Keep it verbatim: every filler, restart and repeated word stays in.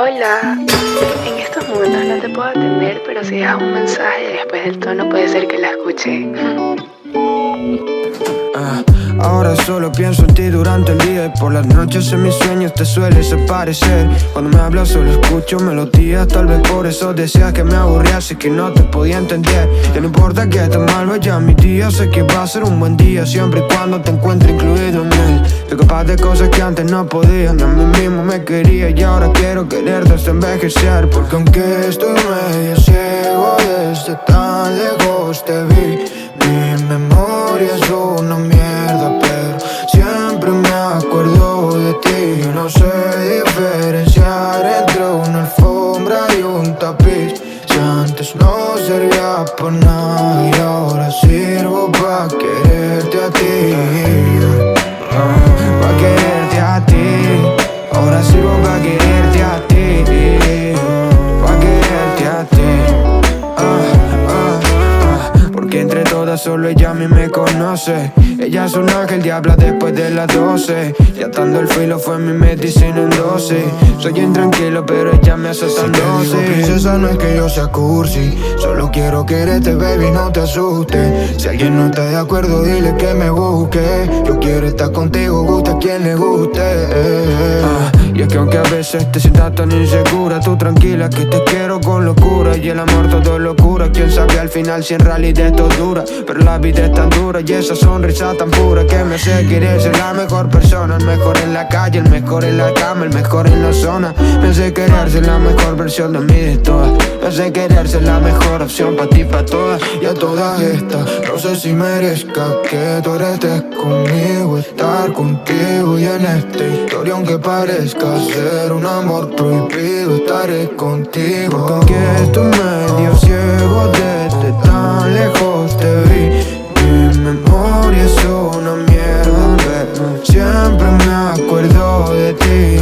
Hola, en estos momentos no te puedo atender, pero si dejas un mensaje después del tono puede ser que la escuche. Ah, ahora solo pienso en ti durante el día y por las noches en mis sueños te sueles aparecer. Cuando me hablas solo escucho melodías, tal vez por eso decías que me aburrías y que no te podía entender. Que no importa que te mal vaya mi día, sé que va a ser un buen día siempre y cuando te encuentre incluido en él. Soy capaz de cosas que antes no podía, ni a mí mismo me quería y ahora quiero quererte hasta envejecer. Porque aunque estoy medio ciego, desde tan lejos te vi. Mi memoria es una mierda, pero siempre me acuerdo de ti. No sé diferenciar entre una alfombra y un tapiz. Si antes no servía para nada y ahora sirvo pa' quererte a ti. uh, Pa' quererte a ti. Ahora sirvo pa' quererte a ti. Pa' quererte a ti. Porque entre todas solo ella a mí me conoce. Ella es un ángel, diabla después de las doce. Y atando el filo fue mi medicina en doce. Soy intranquilo pero ella me hace tan doce. Princesa, no es que yo sea cursi, solo quiero quererte, baby, no te asustes. Si alguien no está de acuerdo, dile que me busque. Yo quiero estar contigo, gusta a quien le guste. ah, Y es que aunque a veces te sientas tan insegura, tú tranquila que te quiero con locura. Y el amor todo locura, quién sabe al final si en realidad esto dura. Pero la vida es tan dura y esa sonrisa tan pura que me hace querer ser la mejor persona. El mejor en la calle, el mejor en la cama, el mejor en la zona. Me hace querer ser la mejor versión de mí de todas. Me hace querer ser la mejor opción pa' ti, pa' todas. Y a todas estas, no sé si merezca que tú estés conmigo, estar contigo. Y en esta historia, aunque parezca ser un amor prohibido, estaré contigo. Porque aunque estoy medio ciego, desde tan lejos te vi. Mi memoria es una mierda, pero siempre me acuerdo de ti.